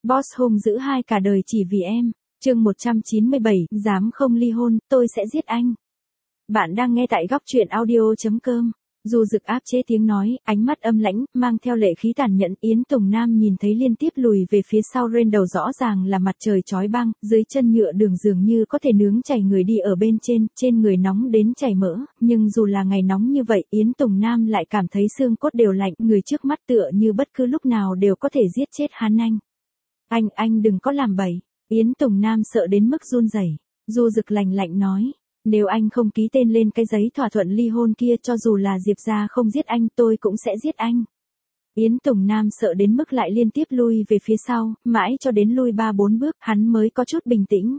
Boss hung dữ hai cả đời chỉ vì em. Chương 197, dám không ly hôn, tôi sẽ giết anh. Bạn đang nghe tại góc truyện audio.com. Du Dực áp chế tiếng nói, ánh mắt âm lãnh, mang theo lệ khí tàn nhẫn. Yến Tùng Nam nhìn thấy liên tiếp lùi về phía sau rên đầu rõ ràng là mặt trời chói băng, dưới chân nhựa đường dường như có thể nướng chảy người đi ở bên trên người nóng đến chảy mỡ, nhưng dù là ngày nóng như vậy, Yến Tùng Nam lại cảm thấy xương cốt đều lạnh, người trước mắt tựa như bất cứ lúc nào đều có thể giết chết hắn anh. Anh đừng có làm bậy. Yến Tùng Nam sợ đến mức run rẩy. Du Dực lạnh lạnh nói. Nếu anh không ký tên lên cái giấy thỏa thuận ly hôn kia, cho dù là Diệp gia không giết anh, tôi cũng sẽ giết anh. Yến Tùng Nam sợ đến mức lại liên tiếp lui về phía sau, mãi cho đến lui 3-4 bước, hắn mới có chút bình tĩnh.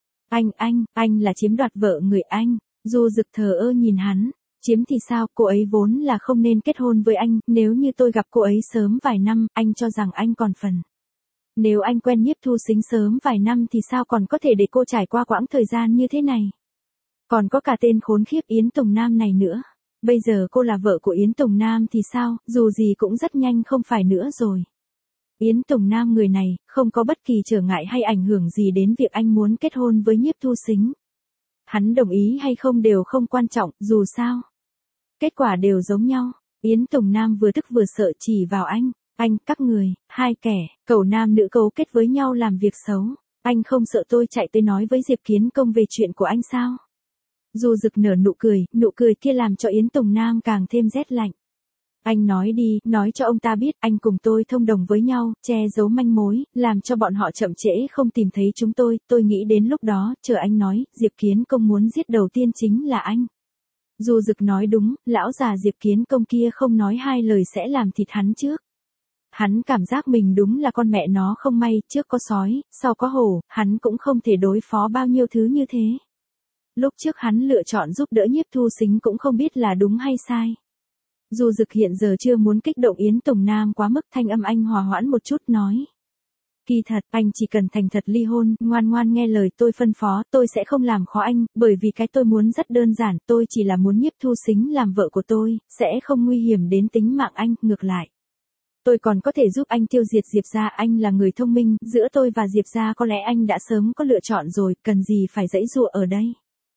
Anh là chiếm đoạt vợ người anh. Du Dực thờ ơ nhìn hắn. Chiếm thì sao, cô ấy vốn là không nên kết hôn với anh, nếu như tôi gặp cô ấy sớm vài năm, anh cho rằng anh còn phần. Nếu anh quen Nhiếp Thu Sính sớm vài năm thì sao còn có thể để cô trải qua quãng thời gian như thế này. Còn có cả tên khốn khiếp Yến Tùng Nam này nữa. Bây giờ cô là vợ của Yến Tùng Nam thì sao, dù gì cũng rất nhanh không phải nữa rồi. Yến Tùng Nam người này, không có bất kỳ trở ngại hay ảnh hưởng gì đến việc anh muốn kết hôn với Nhiếp Thu Sính. Hắn đồng ý hay không đều không quan trọng, dù sao. Kết quả đều giống nhau. Yến Tùng Nam vừa tức vừa sợ chỉ vào anh, các người, hai kẻ, cẩu nam nữ cấu kết với nhau làm việc xấu. Anh không sợ tôi chạy tới nói với Diệp Kiến Công về chuyện của anh sao? Du Dực nở nụ cười kia làm cho Yến Tùng Nam càng thêm rét lạnh. Anh nói đi, nói cho ông ta biết anh cùng tôi thông đồng với nhau, che giấu manh mối, làm cho bọn họ chậm trễ không tìm thấy chúng tôi nghĩ đến lúc đó, chờ anh nói, Diệp Kiến Công muốn giết đầu tiên chính là anh. Du Dực nói đúng, lão già Diệp Kiến Công kia không nói hai lời sẽ làm thịt hắn trước. Hắn cảm giác mình đúng là con mẹ nó không may, trước có sói, sau có hổ, hắn cũng không thể đối phó bao nhiêu thứ như thế. Lúc trước hắn lựa chọn giúp đỡ Nhiếp Thu Sính cũng không biết là đúng hay sai. Du Dực hiện giờ chưa muốn kích động Yến Tùng Nam quá mức, thanh âm anh hòa hoãn một chút nói. Kỳ thật, anh chỉ cần thành thật ly hôn, ngoan ngoan nghe lời tôi phân phó, tôi sẽ không làm khó anh, bởi vì cái tôi muốn rất đơn giản, tôi chỉ là muốn Nhiếp Thu Sính làm vợ của tôi, sẽ không nguy hiểm đến tính mạng anh, ngược lại. Tôi còn có thể giúp anh tiêu diệt Diệp gia, anh là người thông minh, giữa tôi và Diệp gia có lẽ anh đã sớm có lựa chọn rồi, cần gì phải giãy giụa ở đây.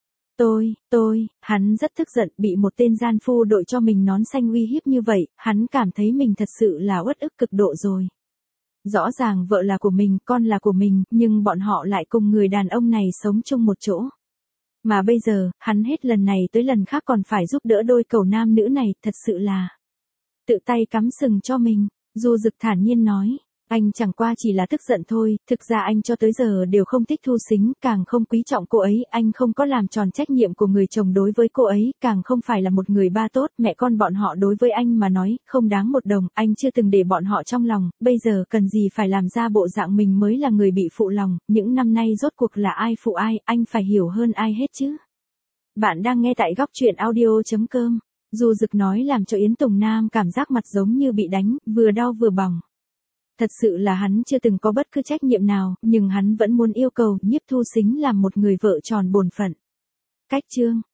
Hắn rất tức giận, bị một tên gian phu đội cho mình nón xanh uy hiếp như vậy, hắn cảm thấy mình thật sự là uất ức cực độ rồi. Rõ ràng vợ là của mình, con là của mình, nhưng bọn họ lại cùng người đàn ông này sống chung một chỗ. Mà bây giờ, hắn hết lần này tới lần khác còn phải giúp đỡ đôi cẩu nam nữ này, thật sự là tự tay cắm sừng cho mình. Du Dực thản nhiên nói, anh chẳng qua chỉ là tức giận thôi, thực ra anh cho tới giờ đều không thích Thu Sính, càng không quý trọng cô ấy, anh không có làm tròn trách nhiệm của người chồng đối với cô ấy, càng không phải là một người ba tốt, mẹ con bọn họ đối với anh mà nói, không đáng một đồng, anh chưa từng để bọn họ trong lòng, bây giờ cần gì phải làm ra bộ dạng mình mới là người bị phụ lòng, những năm nay rốt cuộc là ai phụ ai, anh phải hiểu hơn ai hết chứ. Bạn đang nghe tại góc truyện audio.com. Du Dực nói làm cho Yến Tùng Nam cảm giác mặt giống như bị đánh, vừa đau vừa bỏng. Thật sự là hắn chưa từng có bất cứ trách nhiệm nào, nhưng hắn vẫn muốn yêu cầu Nhiếp Thu Sính làm một người vợ tròn bổn phận. Cách chương